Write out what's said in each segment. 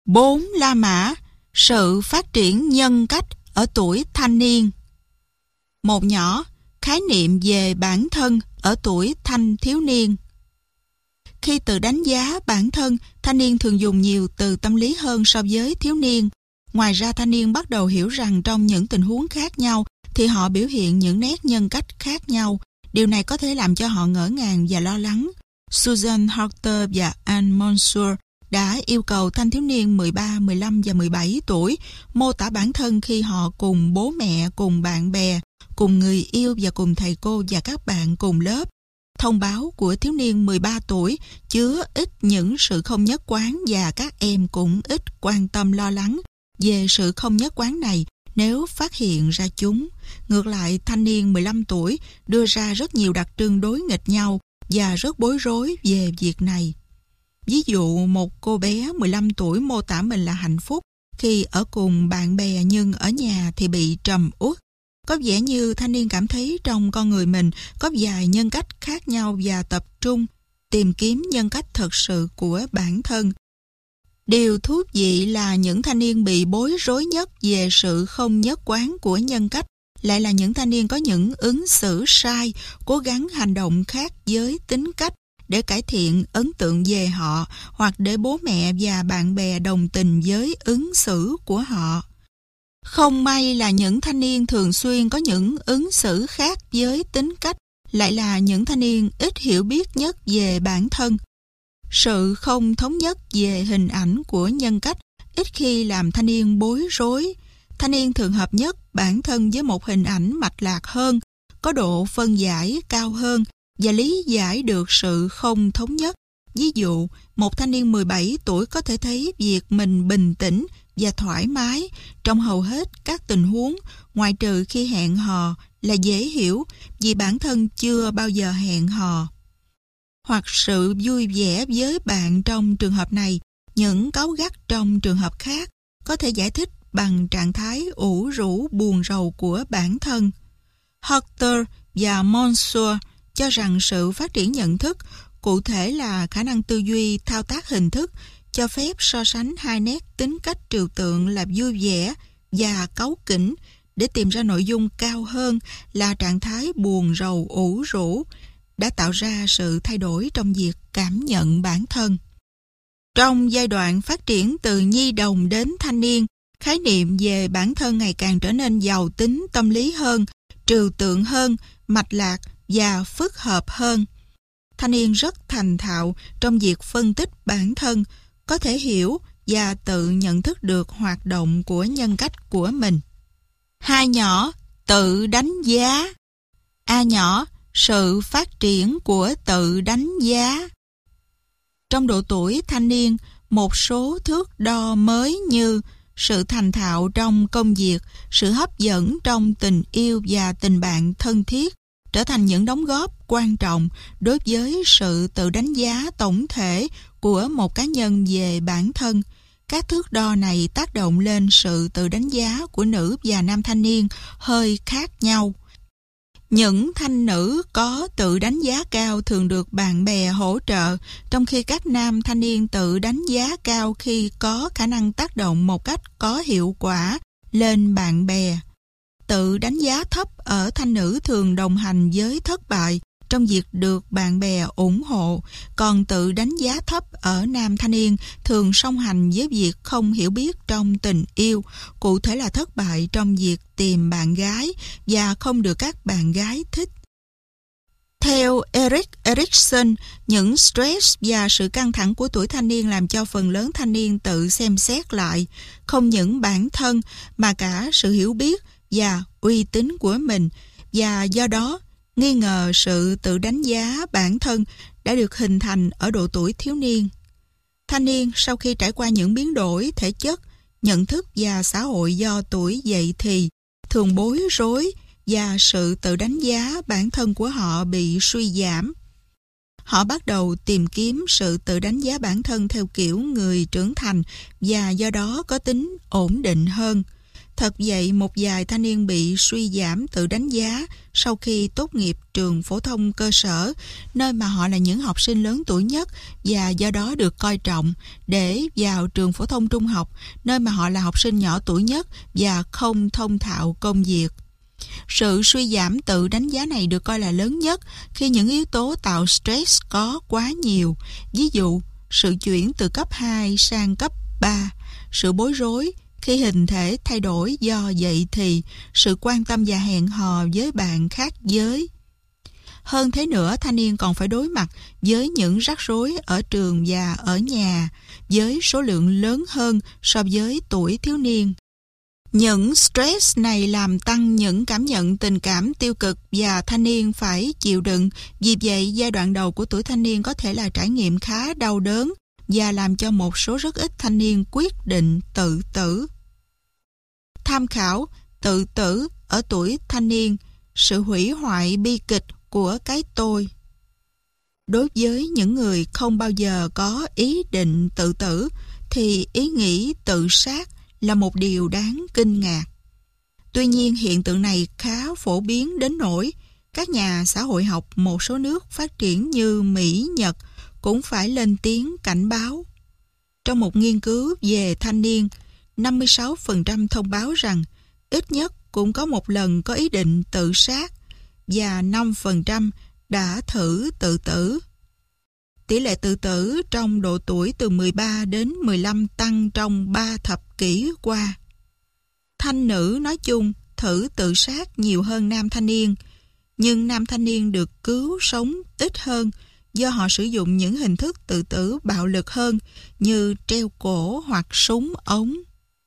4. La Mã, sự phát triển nhân cách ở tuổi thanh niên. Một nhỏ, khái niệm về bản thân ở tuổi thanh thiếu niên. Khi tự đánh giá bản thân, thanh niên thường dùng nhiều từ tâm lý hơn so với thiếu niên. Ngoài ra, thanh niên bắt đầu hiểu rằng trong những tình huống khác nhau thì họ biểu hiện những nét nhân cách khác nhau. Điều này có thể làm cho họ ngỡ ngàng và lo lắng. Susan Harter và Anne Monsur đã yêu cầu thanh thiếu niên 13, 15 và 17 tuổi mô tả bản thân khi họ cùng bố mẹ, cùng bạn bè, cùng người yêu và cùng thầy cô và các bạn cùng lớp. Thông báo của thiếu niên 13 tuổi chứa ít những sự không nhất quán và các em cũng ít quan tâm lo lắng về sự không nhất quán này nếu phát hiện ra chúng. Ngược lại, thanh niên 15 tuổi đưa ra rất nhiều đặc trưng đối nghịch nhau và rất bối rối về việc này. Ví dụ, một cô bé 15 tuổi mô tả mình là hạnh phúc khi ở cùng bạn bè nhưng ở nhà thì bị trầm uất. Có vẻ như thanh niên cảm thấy trong con người mình có vài nhân cách khác nhau và tập trung tìm kiếm nhân cách thật sự của bản thân. Điều thú vị là những thanh niên bị bối rối nhất về sự không nhất quán của nhân cách lại là những thanh niên có những ứng xử sai, cố gắng hành động khác với tính cách để cải thiện ấn tượng về họ hoặc để bố mẹ và bạn bè đồng tình với ứng xử của họ. Không may là những thanh niên thường xuyên có những ứng xử khác với tính cách lại là những thanh niên ít hiểu biết nhất về bản thân. Sự không thống nhất về hình ảnh của nhân cách ít khi làm thanh niên bối rối. Thanh niên thường hợp nhất bản thân với một hình ảnh mạch lạc hơn, có độ phân giải cao hơn và lý giải được sự không thống nhất. Ví dụ, một thanh niên 17 tuổi có thể thấy việc mình bình tĩnh và thoải mái trong hầu hết các tình huống, ngoại trừ khi hẹn hò là dễ hiểu vì bản thân chưa bao giờ hẹn hò. Hoặc sự vui vẻ với bạn trong trường hợp này, những cáu gắt trong trường hợp khác có thể giải thích bằng trạng thái ủ rũ buồn rầu của bản thân. Harter và Monsur cho rằng sự phát triển nhận thức, cụ thể là khả năng tư duy thao tác hình thức, cho phép so sánh hai nét tính cách trừu tượng là vui vẻ và cáu kỉnh để tìm ra nội dung cao hơn là trạng thái buồn rầu ủ rũ, đã tạo ra sự thay đổi trong việc cảm nhận bản thân. Trong giai đoạn phát triển từ nhi đồng đến thanh niên, khái niệm về bản thân ngày càng trở nên giàu tính tâm lý hơn, trừu tượng hơn, mạch lạc và phức hợp hơn. Thanh niên rất thành thạo trong việc phân tích bản thân, có thể hiểu và tự nhận thức được hoạt động của nhân cách của mình. Hai nhỏ, tự đánh giá. A nhỏ, sự phát triển của tự đánh giá. Trong độ tuổi thanh niên, một số thước đo mới như sự thành thạo trong công việc, sự hấp dẫn trong tình yêu và tình bạn thân thiết trở thành những đóng góp quan trọng đối với sự tự đánh giá tổng thể của một cá nhân về bản thân. Các thước đo này tác động lên sự tự đánh giá của nữ và nam thanh niên hơi khác nhau. Những thanh nữ có tự đánh giá cao thường được bạn bè hỗ trợ, trong khi các nam thanh niên tự đánh giá cao khi có khả năng tác động một cách có hiệu quả lên bạn bè. Tự đánh giá thấp ở thanh nữ thường đồng hành với thất bại trong việc được bạn bè ủng hộ, còn tự đánh giá thấp ở nam thanh niên thường song hành với việc không hiểu biết trong tình yêu, cụ thể là thất bại trong việc tìm bạn gái và không được các bạn gái thích. Theo Erik Erikson, những stress và sự căng thẳng của tuổi thanh niên làm cho phần lớn thanh niên tự xem xét lại không những bản thân mà cả sự hiểu biết và uy tín của mình, và do đó nghi ngờ sự tự đánh giá bản thân đã được hình thành ở độ tuổi thiếu niên. Thanh niên sau khi trải qua những biến đổi thể chất, nhận thức và xã hội do tuổi dậy thì thường bối rối và sự tự đánh giá bản thân của họ bị suy giảm. Họ bắt đầu tìm kiếm sự tự đánh giá bản thân theo kiểu người trưởng thành và do đó có tính ổn định hơn. Thật vậy, một vài thanh niên bị suy giảm tự đánh giá sau khi tốt nghiệp trường phổ thông cơ sở, nơi mà họ là những học sinh lớn tuổi nhất và do đó được coi trọng, để vào trường phổ thông trung học, nơi mà họ là học sinh nhỏ tuổi nhất và không thông thạo công việc. Sự suy giảm tự đánh giá này được coi là lớn nhất khi những yếu tố tạo stress có quá nhiều, ví dụ sự chuyển từ cấp 2 sang cấp 3, sự bối rối khi hình thể thay đổi do vậy thì sự quan tâm và hẹn hò với bạn khác giới. Hơn thế nữa, thanh niên còn phải đối mặt với những rắc rối ở trường và ở nhà với số lượng lớn hơn so với tuổi thiếu niên. Những stress này làm tăng những cảm nhận tình cảm tiêu cực và thanh niên phải chịu đựng. Vì vậy, giai đoạn đầu của tuổi thanh niên có thể là trải nghiệm khá đau đớn và làm cho một số rất ít thanh niên quyết định tự tử. Tham khảo: tự tử ở tuổi thanh niên, sự hủy hoại bi kịch của cái tôi. Đối với những người không bao giờ có ý định tự tử thì ý nghĩ tự sát là một điều đáng kinh ngạc. Tuy nhiên, hiện tượng này khá phổ biến đến nỗi các nhà xã hội học một số nước phát triển như Mỹ, Nhật cũng phải lên tiếng cảnh báo. Trong một nghiên cứu về thanh niên, 56% thông báo rằng ít nhất cũng có một lần có ý định tự sát và 5% đã thử tự tử. Tỷ lệ tự tử trong độ tuổi từ 13 đến 15 tăng trong 3 thập kỷ qua. Thanh nữ nói chung thử tự sát nhiều hơn nam thanh niên, nhưng nam thanh niên được cứu sống ít hơn do họ sử dụng những hình thức tự tử bạo lực hơn như treo cổ hoặc súng ống.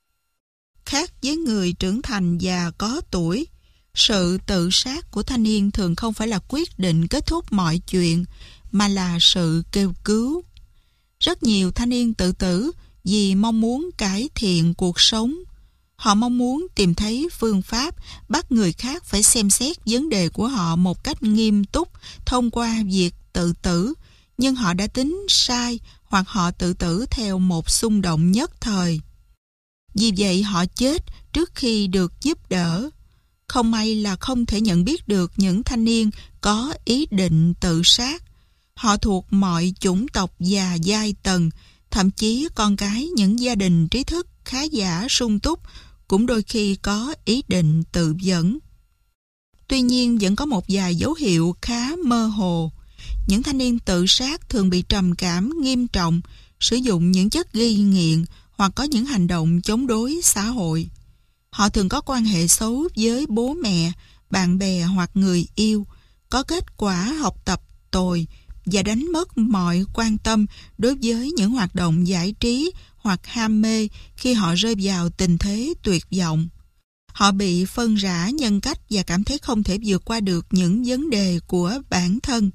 Khác với người trưởng thành và có tuổi, sự tự sát của thanh niên thường không phải là quyết định kết thúc mọi chuyện, mà là sự kêu cứu. Rất nhiều thanh niên tự tử vì mong muốn cải thiện cuộc sống. Họ mong muốn tìm thấy phương pháp bắt người khác phải xem xét vấn đề của họ một cách nghiêm túc thông qua việc tự tử, nhưng họ đã tính sai hoặc họ tự tử theo một xung động nhất thời. Vì vậy họ chết trước khi được giúp đỡ. Không may là không thể nhận biết được những thanh niên có ý định tự sát. Họ thuộc mọi chủng tộc và giai tầng, thậm chí con cái những gia đình trí thức khá giả sung túc cũng đôi khi có ý định tự vẫn. Tuy nhiên vẫn có một vài dấu hiệu khá mơ hồ. Những thanh niên tự sát thường bị trầm cảm nghiêm trọng, sử dụng những chất gây nghiện hoặc có những hành động chống đối xã hội. Họ thường có quan hệ xấu với bố mẹ, bạn bè hoặc người yêu, có kết quả học tập tồi và đánh mất mọi quan tâm đối với những hoạt động giải trí hoặc ham mê khi họ rơi vào tình thế tuyệt vọng. Họ bị phân rã nhân cách và cảm thấy không thể vượt qua được những vấn đề của bản thân.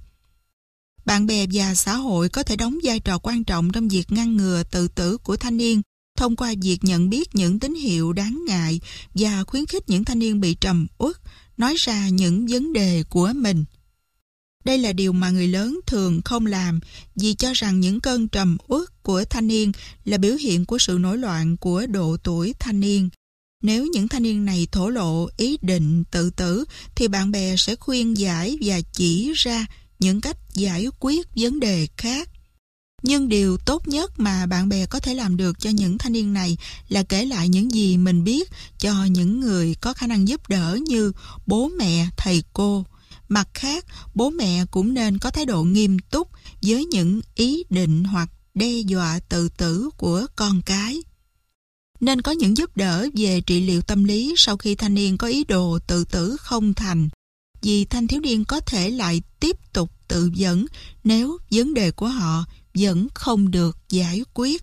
Bạn bè và xã hội có thể đóng vai trò quan trọng trong việc ngăn ngừa tự tử của thanh niên thông qua việc nhận biết những tín hiệu đáng ngại và khuyến khích những thanh niên bị trầm uất nói ra những vấn đề của mình. Đây là điều mà người lớn thường không làm vì cho rằng những cơn trầm uất của thanh niên là biểu hiện của sự nổi loạn của độ tuổi thanh niên. Nếu những thanh niên này thổ lộ ý định tự tử thì bạn bè sẽ khuyên giải và chỉ ra những cách giải quyết vấn đề khác. Nhưng điều tốt nhất mà bạn bè có thể làm được cho những thanh niên này là kể lại những gì mình biết cho những người có khả năng giúp đỡ như bố mẹ, thầy cô. Mặt khác, bố mẹ cũng nên có thái độ nghiêm túc với những ý định hoặc đe dọa tự tử của con cái. Nên có những giúp đỡ về trị liệu tâm lý sau khi thanh niên có ý đồ tự tử không thành, vì thanh thiếu niên có thể lại tiếp tục tự vẫn nếu vấn đề của họ vẫn không được giải quyết.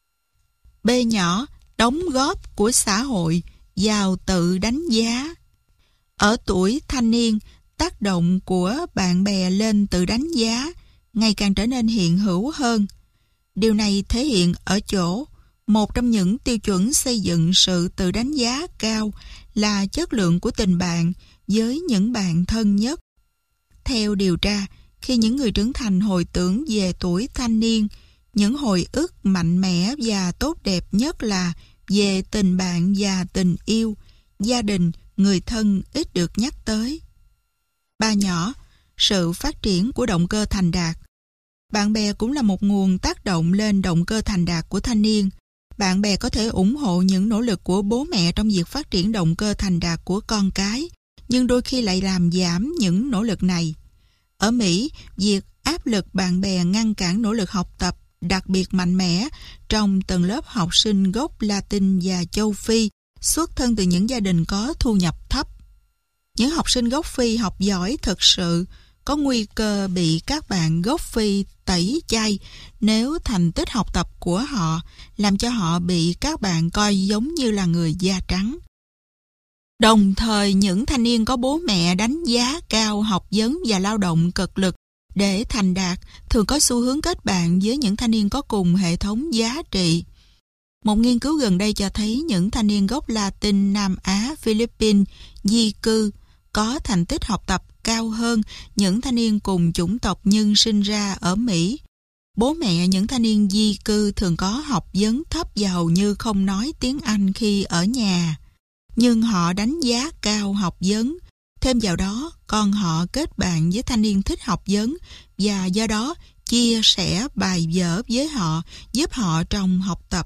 B nhỏ, đóng góp của xã hội vào tự đánh giá. Ở tuổi thanh niên, tác động của bạn bè lên tự đánh giá ngày càng trở nên hiện hữu hơn. Điều này thể hiện ở chỗ một trong những tiêu chuẩn xây dựng sự tự đánh giá cao là chất lượng của tình bạn với những bạn thân nhất. Theo điều tra, khi những người trưởng thành hồi tưởng về tuổi thanh niên, những hồi ức mạnh mẽ và tốt đẹp nhất là về tình bạn và tình yêu, gia đình, người thân ít được nhắc tới. 3 nhỏ, sự phát triển của động cơ thành đạt. Bạn bè cũng là một nguồn tác động lên động cơ thành đạt của thanh niên. Bạn bè có thể ủng hộ những nỗ lực của bố mẹ trong việc phát triển động cơ thành đạt của con cái, nhưng đôi khi lại làm giảm những nỗ lực này. Ở Mỹ, việc áp lực bạn bè ngăn cản nỗ lực học tập đặc biệt mạnh mẽ trong tầng lớp học sinh gốc Latin và châu Phi xuất thân từ những gia đình có thu nhập thấp. Những học sinh gốc Phi học giỏi thực sự có nguy cơ bị các bạn gốc Phi tẩy chay nếu thành tích học tập của họ làm cho họ bị các bạn coi giống như là người da trắng. Đồng thời, những thanh niên có bố mẹ đánh giá cao học vấn và lao động cực lực để thành đạt thường có xu hướng kết bạn với những thanh niên có cùng hệ thống giá trị. Một nghiên cứu gần đây cho thấy những thanh niên gốc Latin, Nam Á, Philippines, di cư có thành tích học tập cao hơn những thanh niên cùng chủng tộc nhưng sinh ra ở Mỹ. Bố mẹ những thanh niên di cư thường có học vấn thấp và hầu như không nói tiếng Anh khi ở nhà. Nhưng họ đánh giá cao học vấn. Thêm vào đó, con họ kết bạn với thanh niên thích học vấn và do đó chia sẻ bài vở với họ, giúp họ trong học tập.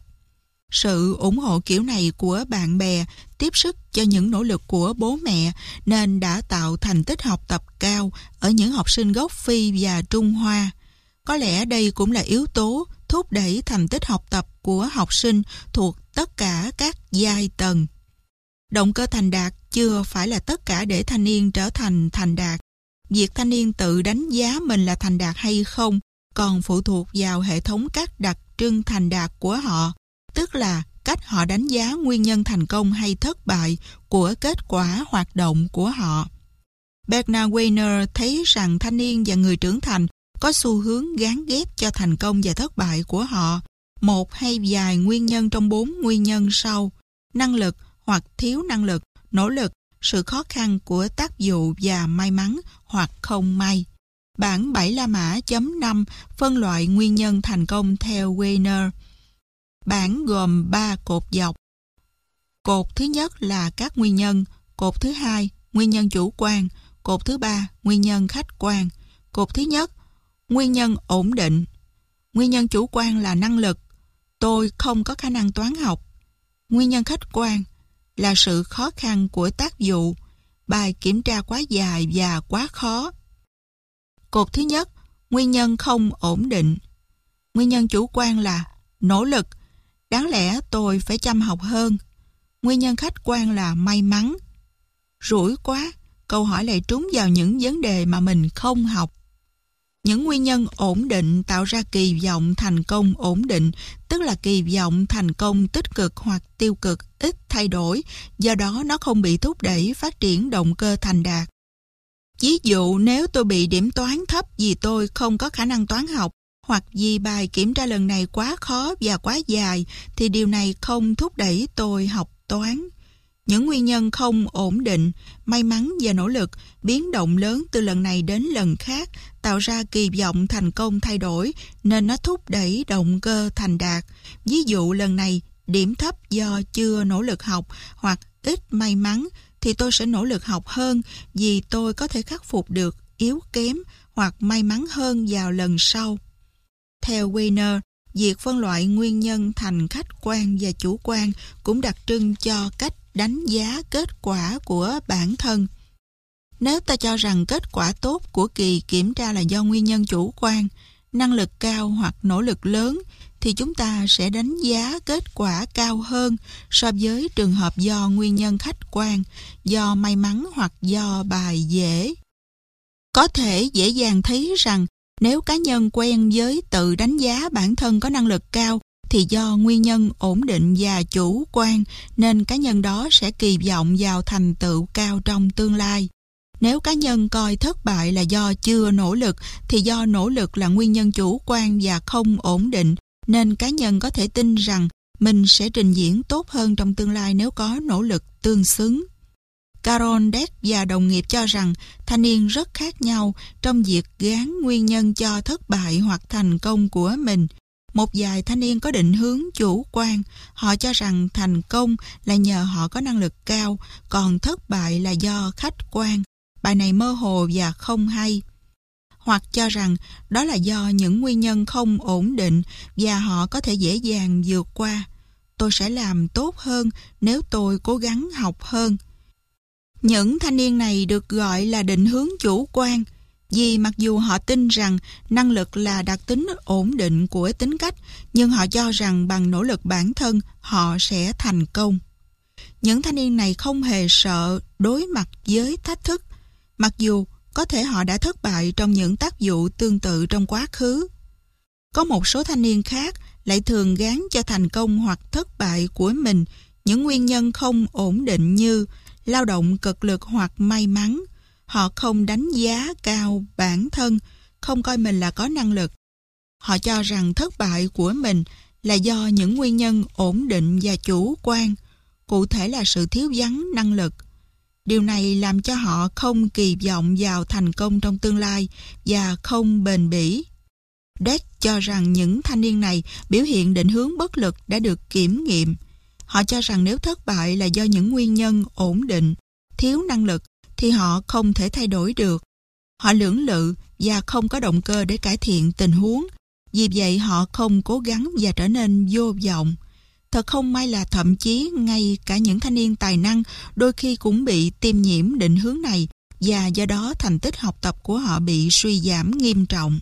Sự ủng hộ kiểu này của bạn bè tiếp sức cho những nỗ lực của bố mẹ nên đã tạo thành tích học tập cao ở những học sinh gốc Phi và Trung Hoa. Có lẽ đây cũng là yếu tố thúc đẩy thành tích học tập của học sinh thuộc tất cả các giai tầng. Động cơ thành đạt chưa phải là tất cả để thanh niên trở thành thành đạt. Việc thanh niên tự đánh giá mình là thành đạt hay không còn phụ thuộc vào hệ thống các đặc trưng thành đạt của họ, tức là cách họ đánh giá nguyên nhân thành công hay thất bại của kết quả hoạt động của họ. Bernard Weiner thấy rằng thanh niên và người trưởng thành có xu hướng gán ghép cho thành công và thất bại của họ một hay vài nguyên nhân trong 4 nguyên nhân sau: năng lực hoặc thiếu năng lực, nỗ lực, sự khó khăn của tác vụ và may mắn hoặc không may. Bản 7 La Mã chấm 5 phân loại nguyên nhân thành công theo Weiner. Bản gồm 3 cột dọc. Cột thứ nhất là các nguyên nhân, cột thứ hai, nguyên nhân chủ quan, cột thứ ba, nguyên nhân khách quan. Cột thứ nhất, nguyên nhân ổn định. Nguyên nhân chủ quan là năng lực, tôi không có khả năng toán học. Nguyên nhân khách quan là sự khó khăn của tác vụ, bài kiểm tra quá dài và quá khó. Cột thứ nhất, nguyên nhân không ổn định. Nguyên nhân chủ quan là nỗ lực, đáng lẽ tôi phải chăm học hơn. Nguyên nhân khách quan là may mắn. Rủi quá, câu hỏi lại trúng vào những vấn đề mà mình không học. Những nguyên nhân ổn định tạo ra kỳ vọng thành công ổn định, tức là kỳ vọng thành công tích cực hoặc tiêu cực ít thay đổi, do đó nó không bị thúc đẩy phát triển động cơ thành đạt. Ví dụ nếu tôi bị điểm toán thấp vì tôi không có khả năng toán học, hoặc vì bài kiểm tra lần này quá khó và quá dài, thì điều này không thúc đẩy tôi học toán. Những nguyên nhân không ổn định, may mắn và nỗ lực, biến động lớn từ lần này đến lần khác, tạo ra kỳ vọng thành công thay đổi, nên nó thúc đẩy động cơ thành đạt. Ví dụ lần này, điểm thấp do chưa nỗ lực học, hoặc ít may mắn, thì tôi sẽ nỗ lực học hơn vì tôi có thể khắc phục được yếu kém hoặc may mắn hơn vào lần sau. Theo Weiner, việc phân loại nguyên nhân thành khách quan và chủ quan cũng đặc trưng cho cách đánh giá kết quả của bản thân. Nếu ta cho rằng kết quả tốt của kỳ kiểm tra là do nguyên nhân chủ quan, năng lực cao hoặc nỗ lực lớn, thì chúng ta sẽ đánh giá kết quả cao hơn so với trường hợp do nguyên nhân khách quan, do may mắn hoặc do bài dễ. Có thể dễ dàng thấy rằng nếu cá nhân quen với tự đánh giá bản thân có năng lực cao thì do nguyên nhân ổn định và chủ quan nên cá nhân đó sẽ kỳ vọng vào thành tựu cao trong tương lai. Nếu cá nhân coi thất bại là do chưa nỗ lực thì do nỗ lực là nguyên nhân chủ quan và không ổn định nên cá nhân có thể tin rằng mình sẽ trình diễn tốt hơn trong tương lai nếu có nỗ lực tương xứng. Carol Dweck và đồng nghiệp cho rằng thanh niên rất khác nhau trong việc gán nguyên nhân cho thất bại hoặc thành công của mình. Một vài thanh niên có định hướng chủ quan, họ cho rằng thành công là nhờ họ có năng lực cao, còn thất bại là do khách quan. Bài này mơ hồ và không hay. Hoặc cho rằng đó là do những nguyên nhân không ổn định và họ có thể dễ dàng vượt qua. Tôi sẽ làm tốt hơn nếu tôi cố gắng học hơn. Những thanh niên này được gọi là định hướng chủ quan, vì mặc dù họ tin rằng năng lực là đặc tính ổn định của tính cách, nhưng họ cho rằng bằng nỗ lực bản thân họ sẽ thành công. Những thanh niên này không hề sợ đối mặt với thách thức, mặc dù có thể họ đã thất bại trong những tác vụ tương tự trong quá khứ. Có một số thanh niên khác lại thường gán cho thành công hoặc thất bại của mình những nguyên nhân không ổn định như lao động cực lực hoặc may mắn. Họ không đánh giá cao bản thân, không coi mình là có năng lực. Họ cho rằng thất bại của mình là do những nguyên nhân ổn định và chủ quan, cụ thể là sự thiếu vắng năng lực. Điều này làm cho họ không kỳ vọng vào thành công trong tương lai và không bền bỉ. Dweck cho rằng những thanh niên này biểu hiện định hướng bất lực đã được kiểm nghiệm. Họ cho rằng nếu thất bại là do những nguyên nhân ổn định, thiếu năng lực, thì họ không thể thay đổi được. Họ lưỡng lự và không có động cơ để cải thiện tình huống. Vì vậy họ không cố gắng và trở nên vô vọng. Thật không may là thậm chí ngay cả những thanh niên tài năng đôi khi cũng bị tiêm nhiễm định hướng này và do đó thành tích học tập của họ bị suy giảm nghiêm trọng.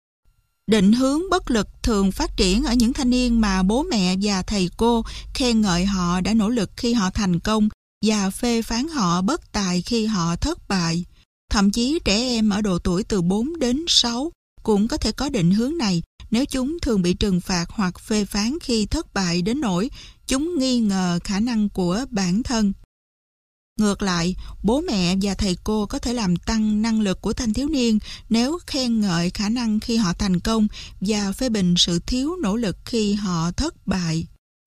Định hướng bất lực thường phát triển ở những thanh niên mà bố mẹ và thầy cô khen ngợi họ đã nỗ lực khi họ thành công và phê phán họ bất tài khi họ thất bại. Thậm chí trẻ em ở độ tuổi từ 4 đến 6 cũng có thể có định hướng này nếu chúng thường bị trừng phạt hoặc phê phán khi thất bại đến nỗi chúng nghi ngờ khả năng của bản thân. Ngược lại, bố mẹ và thầy cô có thể làm tăng năng lực của thanh thiếu niên nếu khen ngợi khả năng khi họ thành công và phê bình sự thiếu nỗ lực khi họ thất bại.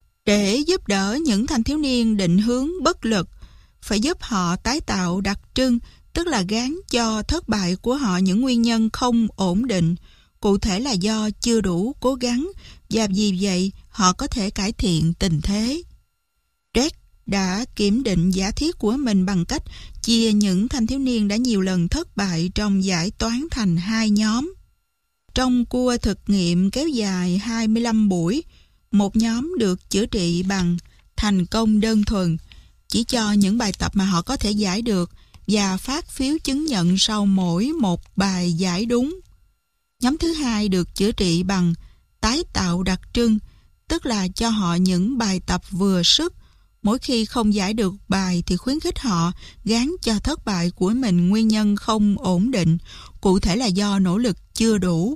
Để giúp đỡ những thanh thiếu niên định hướng bất lực, phải giúp họ tái tạo đặc trưng, tức là gán cho thất bại của họ những nguyên nhân không ổn định, cụ thể là do chưa đủ cố gắng, và vì vậy họ có thể cải thiện tình thế. Dweck đã kiểm định giả thiết của mình bằng cách chia những thanh thiếu niên đã nhiều lần thất bại trong giải toán thành hai nhóm. Trong cua thực nghiệm kéo dài 25 buổi, một nhóm được chữa trị bằng thành công đơn thuần, chỉ cho những bài tập mà họ có thể giải được và phát phiếu chứng nhận sau mỗi một bài giải đúng. Nhóm thứ hai được chữa trị bằng tái tạo đặc trưng, tức là cho họ những bài tập vừa sức. Mỗi khi không giải được bài thì khuyến khích họ gán cho thất bại của mình nguyên nhân không ổn định, cụ thể là do nỗ lực chưa đủ.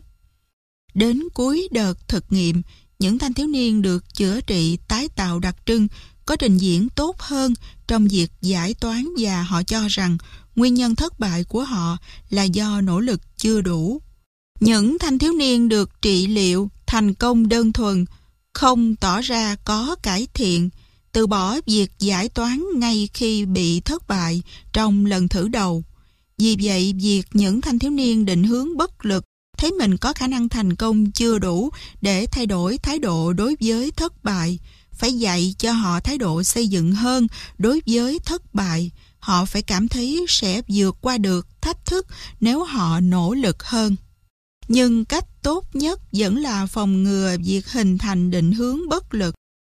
Đến cuối đợt thực nghiệm, những thanh thiếu niên được chữa trị tái tạo đặc trưng có trình diễn tốt hơn trong việc giải toán và họ cho rằng nguyên nhân thất bại của họ là do nỗ lực chưa đủ. Những thanh thiếu niên được trị liệu thành công đơn thuần không tỏ ra có cải thiện, từ bỏ việc giải toán ngay khi bị thất bại trong lần thử đầu. Vì vậy, việc những thanh thiếu niên định hướng bất lực thấy mình có khả năng thành công chưa đủ để thay đổi thái độ đối với thất bại, phải dạy cho họ thái độ xây dựng hơn đối với thất bại. Họ phải cảm thấy sẽ vượt qua được thách thức nếu họ nỗ lực hơn. Nhưng cách tốt nhất vẫn là phòng ngừa việc hình thành định hướng bất lực.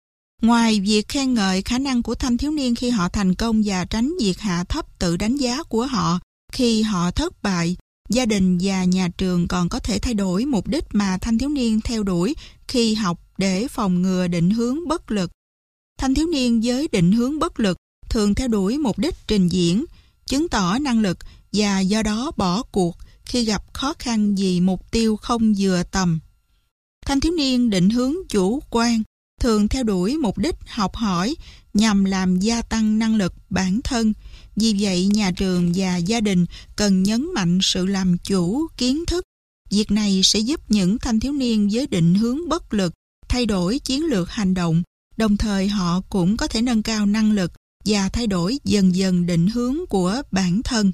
Ngoài việc khen ngợi khả năng của thanh thiếu niên khi họ thành công và tránh việc hạ thấp tự đánh giá của họ khi họ thất bại, gia đình và nhà trường còn có thể thay đổi mục đích mà thanh thiếu niên theo đuổi khi học để phòng ngừa định hướng bất lực. Thanh thiếu niên với định hướng bất lực thường theo đuổi mục đích trình diễn, chứng tỏ năng lực và do đó bỏ cuộc khi gặp khó khăn vì mục tiêu không vừa tầm. Thanh thiếu niên định hướng chủ quan thường theo đuổi mục đích học hỏi nhằm làm gia tăng năng lực bản thân. Vì vậy, nhà trường và gia đình cần nhấn mạnh sự làm chủ kiến thức. Việc này sẽ giúp những thanh thiếu niên với định hướng bất lực thay đổi chiến lược hành động, đồng thời họ cũng có thể nâng cao năng lực và thay đổi dần dần định hướng của bản thân.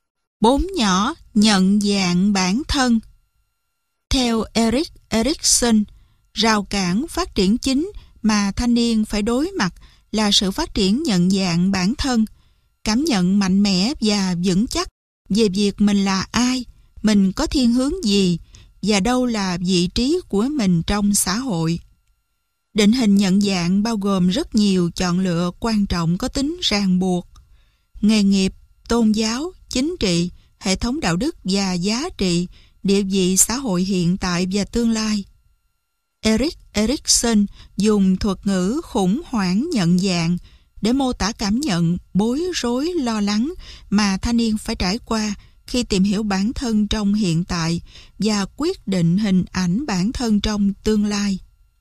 4 nhỏ nhận dạng bản thân. Theo Erik Erikson, Rào cản phát triển chính mà thanh niên phải đối mặt là sự phát triển nhận dạng bản thân, cảm nhận mạnh mẽ và vững chắc về việc mình là ai, mình có thiên hướng gì và đâu là vị trí của mình trong xã hội. Định hình nhận dạng bao gồm rất nhiều chọn lựa quan trọng có tính ràng buộc: nghề nghiệp, tôn giáo, chính trị, hệ thống đạo đức và giá trị, địa vị xã hội hiện tại và tương lai. Erik Erikson dùng thuật ngữ khủng hoảng nhận dạng để mô tả cảm nhận bối rối lo lắng mà thanh niên phải trải qua khi tìm hiểu bản thân trong hiện tại và quyết định hình ảnh bản thân trong tương lai.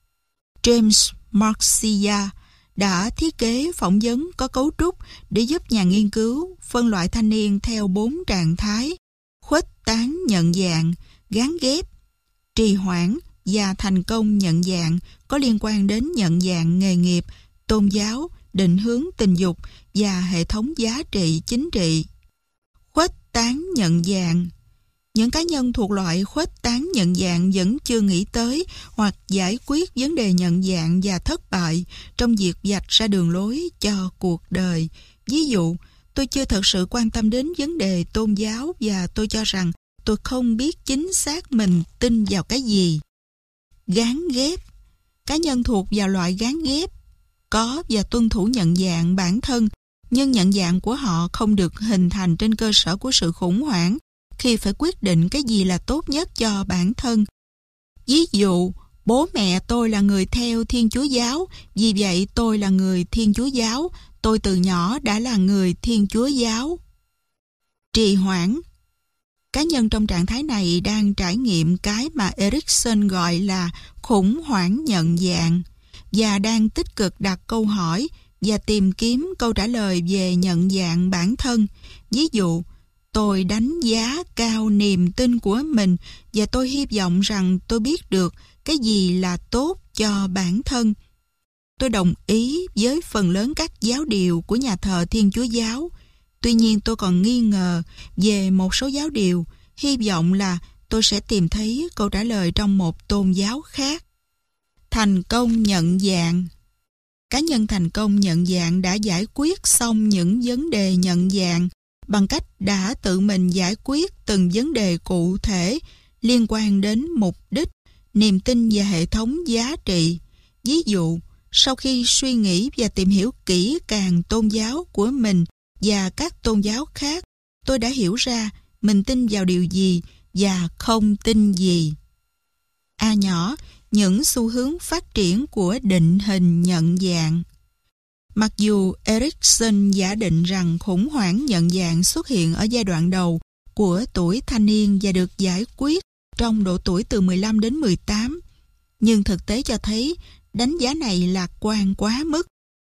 James Marcia đã thiết kế phỏng vấn có cấu trúc để giúp nhà nghiên cứu phân loại thanh niên theo 4 trạng thái: khuếch tán nhận dạng, gán ghép, trì hoãn và thành công nhận dạng có liên quan đến nhận dạng nghề nghiệp, tôn giáo, định hướng tình dục và hệ thống giá trị chính trị. Khuếch tán nhận dạng. Những cá nhân thuộc loại khuếch tán nhận dạng vẫn chưa nghĩ tới hoặc giải quyết vấn đề nhận dạng và thất bại trong việc vạch ra đường lối cho cuộc đời. Ví dụ, tôi chưa thật sự quan tâm đến vấn đề tôn giáo và tôi cho rằng tôi không biết chính xác mình tin vào cái gì. Gán ghép. Cá nhân thuộc vào loại gán ghép có và tuân thủ nhận dạng bản thân, nhưng nhận dạng của họ không được hình thành trên cơ sở của sự khủng hoảng khi phải quyết định cái gì là tốt nhất cho bản thân. Ví dụ, bố mẹ tôi là người theo Thiên Chúa giáo, vì vậy tôi là người Thiên Chúa giáo, tôi từ nhỏ đã là người Thiên Chúa giáo. Trì hoãn. Cá nhân trong trạng thái này đang trải nghiệm cái mà Erikson gọi là khủng hoảng nhận dạng và đang tích cực đặt câu hỏi và tìm kiếm câu trả lời về nhận dạng bản thân. Ví dụ, tôi đánh giá cao niềm tin của mình và tôi hy vọng rằng tôi biết được cái gì là tốt cho bản thân. Tôi đồng ý với phần lớn các giáo điều của nhà thờ Thiên Chúa giáo. Tuy nhiên tôi còn nghi ngờ về một số giáo điều, hy vọng là tôi sẽ tìm thấy câu trả lời trong một tôn giáo khác. Thành công nhận dạng. Cá nhân thành công nhận dạng đã giải quyết xong những vấn đề nhận dạng bằng cách đã tự mình giải quyết từng vấn đề cụ thể liên quan đến mục đích, niềm tin và hệ thống giá trị. Ví dụ, sau khi suy nghĩ và tìm hiểu kỹ càng tôn giáo của mình và các tôn giáo khác, tôi đã hiểu ra mình tin vào điều gì và không tin gì. A nhỏ, những xu hướng phát triển của định hình nhận dạng. Mặc dù Erikson giả định rằng khủng hoảng nhận dạng xuất hiện ở giai đoạn đầu của tuổi thanh niên và được giải quyết trong độ tuổi từ 15 đến 18, nhưng thực tế cho thấy đánh giá này lạc quan quá mức.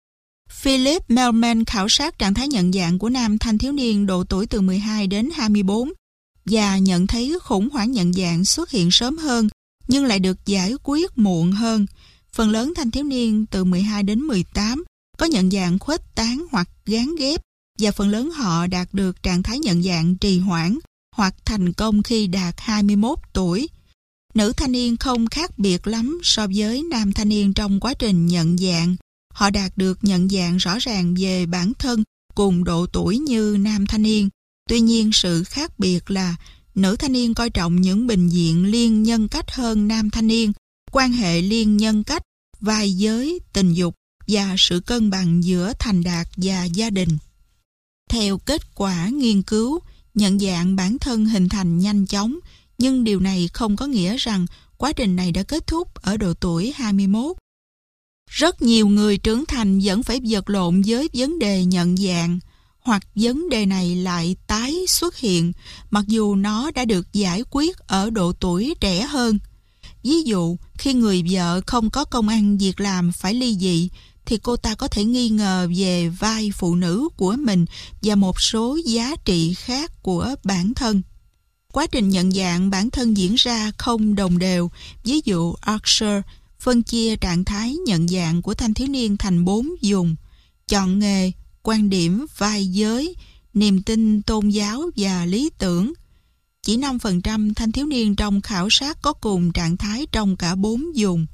Philip Melman khảo sát trạng thái nhận dạng của nam thanh thiếu niên độ tuổi từ 12 đến 24 và nhận thấy khủng hoảng nhận dạng xuất hiện sớm hơn nhưng lại được giải quyết muộn hơn. Phần lớn thanh thiếu niên từ 12 đến 18 có nhận dạng khuếch tán hoặc gán ghép và phần lớn họ đạt được trạng thái nhận dạng trì hoãn hoặc thành công khi đạt 21 tuổi. Nữ thanh niên không khác biệt lắm so với nam thanh niên trong quá trình nhận dạng. Họ đạt được nhận dạng rõ ràng về bản thân cùng độ tuổi như nam thanh niên. Tuy nhiên sự khác biệt là nữ thanh niên coi trọng những bình diện liên nhân cách hơn nam thanh niên, quan hệ liên nhân cách, vai giới, tình dục và sự cân bằng giữa thành đạt và gia đình. Theo kết quả nghiên cứu, nhận dạng bản thân hình thành nhanh chóng, nhưng điều này không có nghĩa rằng quá trình này đã kết thúc ở độ tuổi 21. Rất nhiều người trưởng thành vẫn phải vật lộn với vấn đề nhận dạng, hoặc vấn đề này lại tái xuất hiện mặc dù nó đã được giải quyết ở độ tuổi trẻ hơn. Ví dụ, khi người vợ không có công ăn việc làm phải ly dị, thì cô ta có thể nghi ngờ về vai phụ nữ của mình và một số giá trị khác của bản thân. Quá trình nhận dạng bản thân diễn ra không đồng đều. Ví dụ, Archer phân chia trạng thái nhận dạng của thanh thiếu niên thành 4 vùng: chọn nghề, quan điểm, vai giới, niềm tin tôn giáo và lý tưởng. Chỉ 5% thanh thiếu niên trong khảo sát có cùng trạng thái trong cả 4 vùng.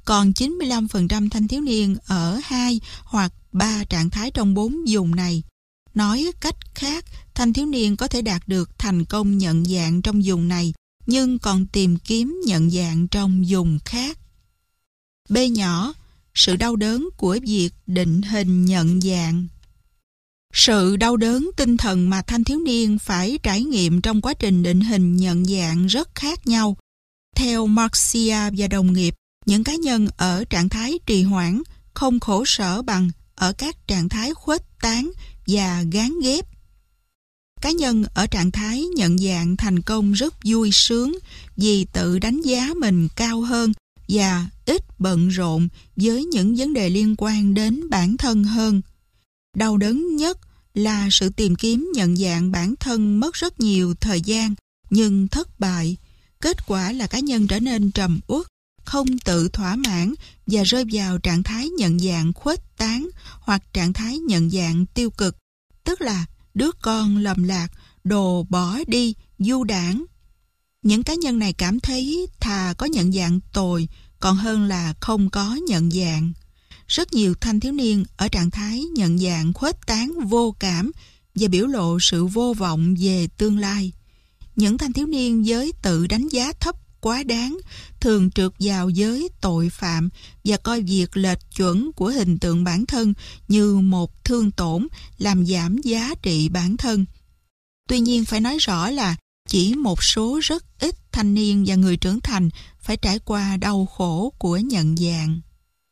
còn 95% thanh thiếu niên ở 2 hoặc 3 trạng thái trong 4 vùng này. Nói cách khác, thanh thiếu niên có thể đạt được thành công nhận dạng trong vùng này, nhưng còn tìm kiếm nhận dạng trong vùng khác. B nhỏ, sự đau đớn của việc định hình nhận dạng. Sự đau đớn tinh thần mà thanh thiếu niên phải trải nghiệm trong quá trình định hình nhận dạng rất khác nhau. Theo Marcia và đồng nghiệp, những cá nhân ở trạng thái trì hoãn không khổ sở bằng ở các trạng thái khuếch tán và gán ghép. Cá nhân ở trạng thái nhận dạng thành công rất vui sướng vì tự đánh giá mình cao hơn và ít bận rộn với những vấn đề liên quan đến bản thân hơn. Đau đớn nhất là sự tìm kiếm nhận dạng bản thân mất rất nhiều thời gian nhưng thất bại. Kết quả là cá nhân trở nên trầm uất, không tự thỏa mãn và rơi vào trạng thái nhận dạng khuếch tán hoặc trạng thái nhận dạng tiêu cực, tức là đứa con lầm lạc, đồ bỏ đi, du đảng. Những cá nhân này cảm thấy thà có nhận dạng tồi còn hơn là không có nhận dạng. Rất nhiều thanh thiếu niên ở trạng thái nhận dạng khuếch tán vô cảm và biểu lộ sự vô vọng về tương lai. Những thanh thiếu niên với tự đánh giá thấp quá đáng thường trượt vào giới tội phạm và coi việc lệch chuẩn của hình tượng bản thân như một thương tổn làm giảm giá trị bản thân. Tuy nhiên phải nói rõ là chỉ một số rất ít thanh niên và người trưởng thành phải trải qua đau khổ của nhận dạng.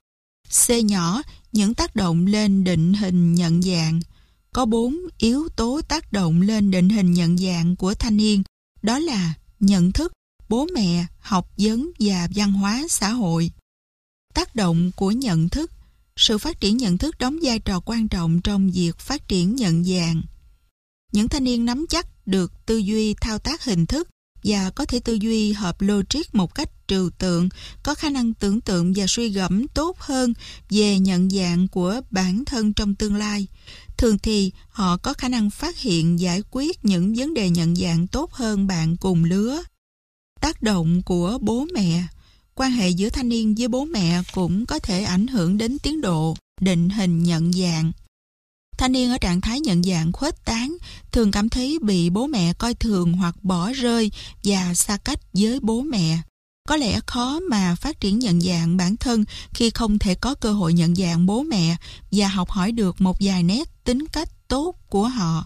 C nhỏ, những tác động lên định hình nhận dạng. Có 4 yếu tố tác động lên định hình nhận dạng của thanh niên, đó là nhận thức, bố mẹ, học vấn và văn hóa xã hội. Tác động của nhận thức. Sự phát triển nhận thức đóng vai trò quan trọng trong việc phát triển nhận dạng. Những thanh niên nắm chắc được tư duy thao tác hình thức và có thể tư duy hợp logic một cách trừu tượng, có khả năng tưởng tượng và suy gẫm tốt hơn về nhận dạng của bản thân trong tương lai. Thường thì họ có khả năng phát hiện giải quyết những vấn đề nhận dạng tốt hơn bạn cùng lứa. Tác động của bố mẹ. Quan hệ giữa thanh niên với bố mẹ cũng có thể ảnh hưởng đến tiến độ định hình nhận dạng. Thanh niên ở trạng thái nhận dạng khuếch tán thường cảm thấy bị bố mẹ coi thường hoặc bỏ rơi và xa cách với bố mẹ. Có lẽ khó mà phát triển nhận dạng bản thân khi không thể có cơ hội nhận dạng bố mẹ và học hỏi được một vài nét tính cách tốt của họ.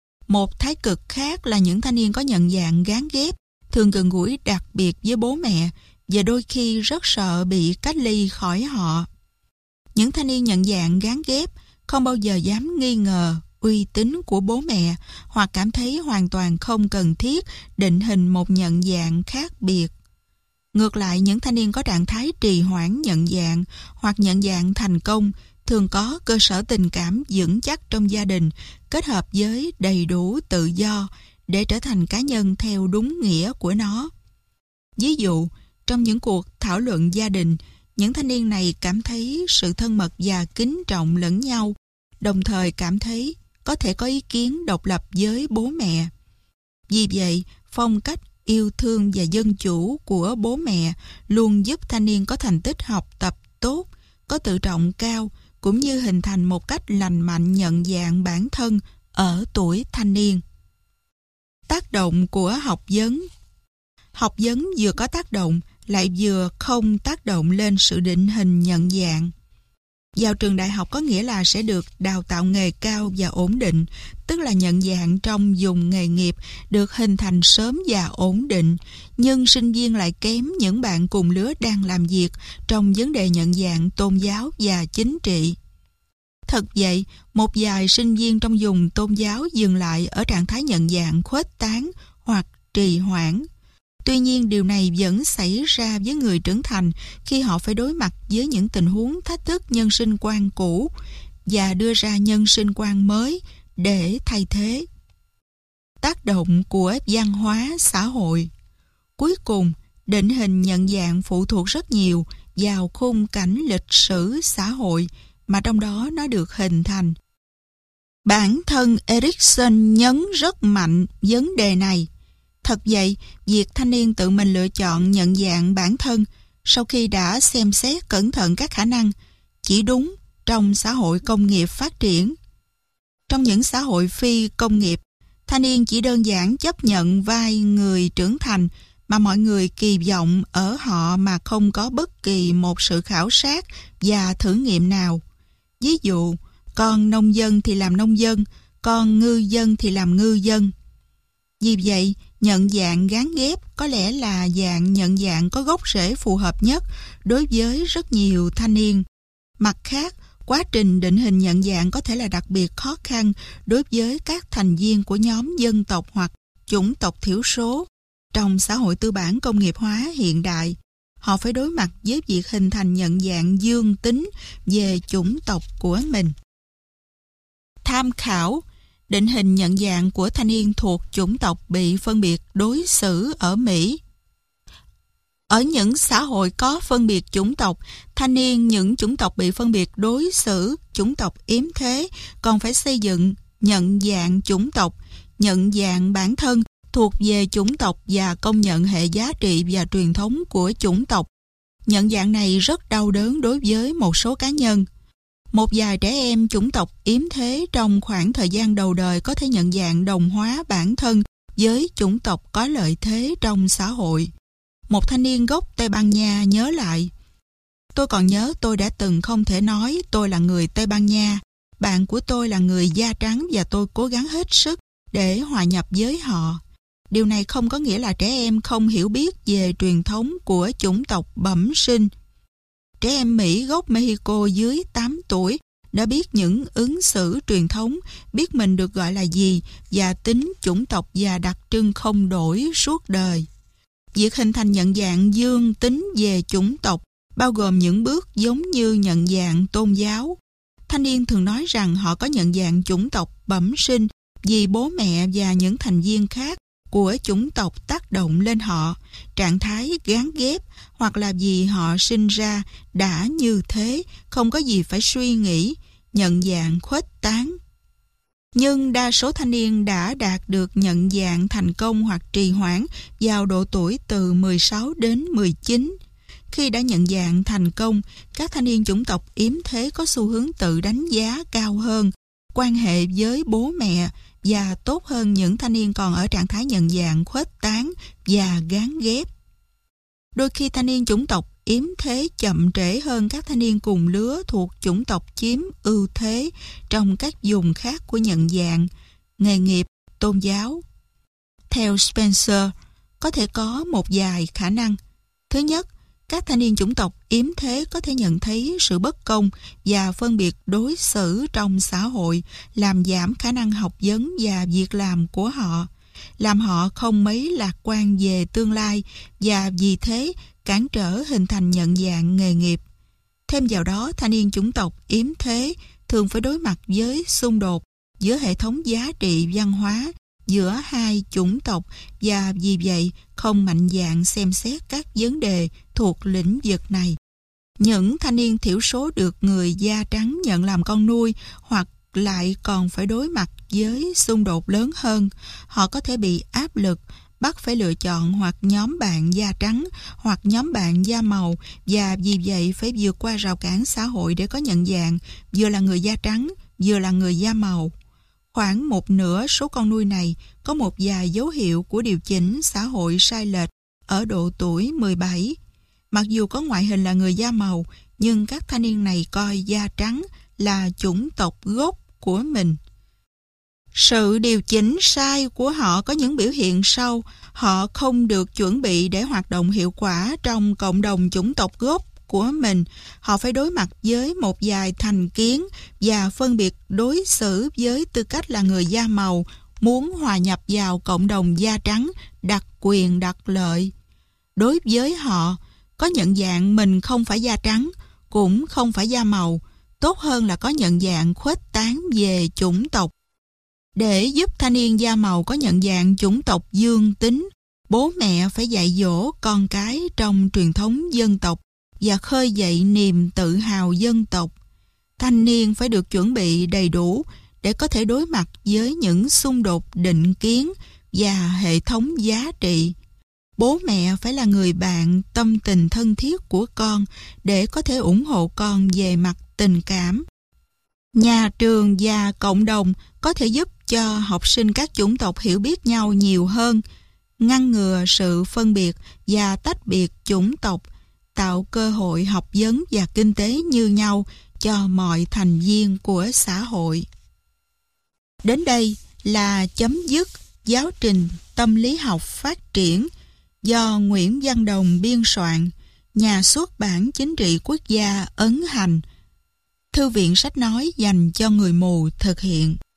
Một thái cực khác là những thanh niên có nhận dạng gán ghép, thường gần gũi đặc biệt với bố mẹ và đôi khi rất sợ bị cách ly khỏi họ. Những thanh niên nhận dạng gán ghép không bao giờ dám nghi ngờ uy tín của bố mẹ hoặc cảm thấy hoàn toàn không cần thiết định hình một nhận dạng khác biệt. Ngược lại, những thanh niên có trạng thái trì hoãn nhận dạng hoặc nhận dạng thành công thường có cơ sở tình cảm vững chắc trong gia đình kết hợp với đầy đủ tự do để trở thành cá nhân theo đúng nghĩa của nó. Ví dụ, trong những cuộc thảo luận gia đình, những thanh niên này cảm thấy sự thân mật và kính trọng lẫn nhau, đồng thời cảm thấy có thể có ý kiến độc lập với bố mẹ. Vì vậy, phong cách yêu thương và dân chủ của bố mẹ luôn giúp thanh niên có thành tích học tập tốt, có tự trọng cao, cũng như hình thành một cách lành mạnh nhận dạng bản thân ở tuổi thanh niên. Tác động của học vấn. Học vấn vừa có tác động lại vừa không tác động lên sự định hình nhận dạng. Vào trường đại học có nghĩa là sẽ được đào tạo nghề cao và ổn định, tức là nhận dạng trong vùng nghề nghiệp được hình thành sớm và ổn định, nhưng sinh viên lại kém những bạn cùng lứa đang làm việc trong vấn đề nhận dạng tôn giáo và chính trị. Thật vậy, một vài sinh viên trong vùng tôn giáo dừng lại ở trạng thái nhận dạng khuếch tán hoặc trì hoãn. Tuy nhiên, điều này vẫn xảy ra với người trưởng thành khi họ phải đối mặt với những tình huống thách thức nhân sinh quan cũ và đưa ra nhân sinh quan mới để thay thế. Tác động của văn hóa xã hội. Cuối cùng, định hình nhận dạng phụ thuộc rất nhiều vào khung cảnh lịch sử xã hội mà trong đó nó được hình thành. Bản thân Erikson nhấn rất mạnh vấn đề này. Thật vậy, việc thanh niên tự mình lựa chọn nhận dạng bản thân sau khi đã xem xét cẩn thận các khả năng, chỉ đúng trong xã hội công nghiệp phát triển. Trong những xã hội phi công nghiệp, thanh niên chỉ đơn giản chấp nhận vai người trưởng thành mà mọi người kỳ vọng ở họ mà không có bất kỳ một sự khảo sát và thử nghiệm nào. Ví dụ, con nông dân thì làm nông dân, con ngư dân thì làm ngư dân. Vì vậy, nhận dạng gán ghép có lẽ là dạng nhận dạng có gốc rễ phù hợp nhất đối với rất nhiều thanh niên. Mặt khác, quá trình định hình nhận dạng có thể là đặc biệt khó khăn đối với các thành viên của nhóm dân tộc hoặc chủng tộc thiểu số. Trong xã hội tư bản công nghiệp hóa hiện đại, họ phải đối mặt với việc hình thành nhận dạng dương tính về chủng tộc của mình. Tham khảo định hình nhận dạng của thanh niên thuộc chủng tộc bị phân biệt đối xử ở Mỹ. Ở những xã hội có phân biệt chủng tộc, thanh niên những chủng tộc bị phân biệt đối xử, chủng tộc yếm thế, còn phải xây dựng nhận dạng chủng tộc, nhận dạng bản thân thuộc về chủng tộc và công nhận hệ giá trị và truyền thống của chủng tộc. Nhận dạng này rất đau đớn đối với một số cá nhân. Một vài trẻ em chủng tộc yếm thế trong khoảng thời gian đầu đời có thể nhận dạng đồng hóa bản thân với chủng tộc có lợi thế trong xã hội. Một thanh niên gốc Tây Ban Nha nhớ lại: "Tôi còn nhớ tôi đã từng không thể nói tôi là người Tây Ban Nha. Bạn của tôi là người da trắng và tôi cố gắng hết sức để hòa nhập với họ. Điều này không có nghĩa là trẻ em không hiểu biết về truyền thống của chủng tộc bẩm sinh. Trẻ em Mỹ gốc Mexico dưới 8 tuổi đã biết những ứng xử truyền thống, biết mình được gọi là gì và tính chủng tộc và đặc trưng không đổi suốt đời. Việc hình thành nhận dạng dương tính về chủng tộc bao gồm những bước giống như nhận dạng tôn giáo. Thanh niên thường nói rằng họ có nhận dạng chủng tộc bẩm sinh vì bố mẹ và những thành viên khác của chủng tộc tác động lên họ, trạng thái gán ghép, hoặc là vì họ sinh ra đã như thế, không có gì phải suy nghĩ, nhận dạng khuếch tán. Nhưng đa số thanh niên đã đạt được nhận dạng thành công hoặc trì hoãn vào độ tuổi từ 16 đến 19. Khi đã nhận dạng thành công, các thanh niên chủng tộc yếm thế có xu hướng tự đánh giá cao hơn, quan hệ với bố mẹ và tốt hơn những thanh niên còn ở trạng thái nhận dạng khuếch tán và gán ghép. Đôi khi thanh niên chủng tộc yếm thế chậm trễ hơn các thanh niên cùng lứa thuộc chủng tộc chiếm ưu thế trong các vùng khác của nhận dạng, nghề nghiệp, tôn giáo. Theo Spencer, có thể có một vài khả năng. Thứ nhất, các thanh niên chủng tộc yếm thế có thể nhận thấy sự bất công và phân biệt đối xử trong xã hội, làm giảm khả năng học vấn và việc làm của họ, làm họ không mấy lạc quan về tương lai và vì thế cản trở hình thành nhận dạng nghề nghiệp. Thêm vào đó, thanh niên chủng tộc yếm thế thường phải đối mặt với xung đột giữa hệ thống giá trị văn hóa giữa hai chủng tộc và vì vậy không mạnh dạn xem xét các vấn đề thuộc lĩnh vực này. Những thanh niên thiểu số được người da trắng nhận làm con nuôi hoặc lại còn phải đối mặt với xung đột lớn hơn. Họ có thể bị áp lực, bắt phải lựa chọn hoặc nhóm bạn da trắng hoặc nhóm bạn da màu và vì vậy phải vượt qua rào cản xã hội để có nhận dạng vừa là người da trắng vừa là người da màu. Khoảng một nửa số con nuôi này có một vài dấu hiệu của điều chỉnh xã hội sai lệch ở độ tuổi 17. Mặc dù có ngoại hình là người da màu, nhưng các thanh niên này coi da trắng là chủng tộc gốc của mình. Sự điều chỉnh sai của họ có những biểu hiện sau. Họ không được chuẩn bị để hoạt động hiệu quả trong cộng đồng chủng tộc gốc của mình. Họ phải đối mặt với một vài thành kiến và phân biệt đối xử với tư cách là người da màu, muốn hòa nhập vào cộng đồng da trắng, đặc quyền đặc lợi. Đối với họ, có nhận dạng mình không phải da trắng, cũng không phải da màu, tốt hơn là có nhận dạng khuếch tán về chủng tộc. Để giúp thanh niên da màu có nhận dạng chủng tộc dương tính, bố mẹ phải dạy dỗ con cái trong truyền thống dân tộc và khơi dậy niềm tự hào dân tộc. Thanh niên phải được chuẩn bị đầy đủ để có thể đối mặt với những xung đột định kiến và hệ thống giá trị. Bố mẹ phải là người bạn tâm tình thân thiết của con để có thể ủng hộ con về mặt tình cảm. Nhà trường và cộng đồng có thể giúp cho học sinh các chủng tộc hiểu biết nhau nhiều hơn, ngăn ngừa sự phân biệt và tách biệt chủng tộc, tạo cơ hội học vấn và kinh tế như nhau cho mọi thành viên của xã hội. Đến đây là chấm dứt giáo trình tâm lý học phát triển do Nguyễn Văn Đồng biên soạn, Nhà xuất bản Chính trị Quốc gia ấn hành, Thư viện sách nói dành cho người mù thực hiện.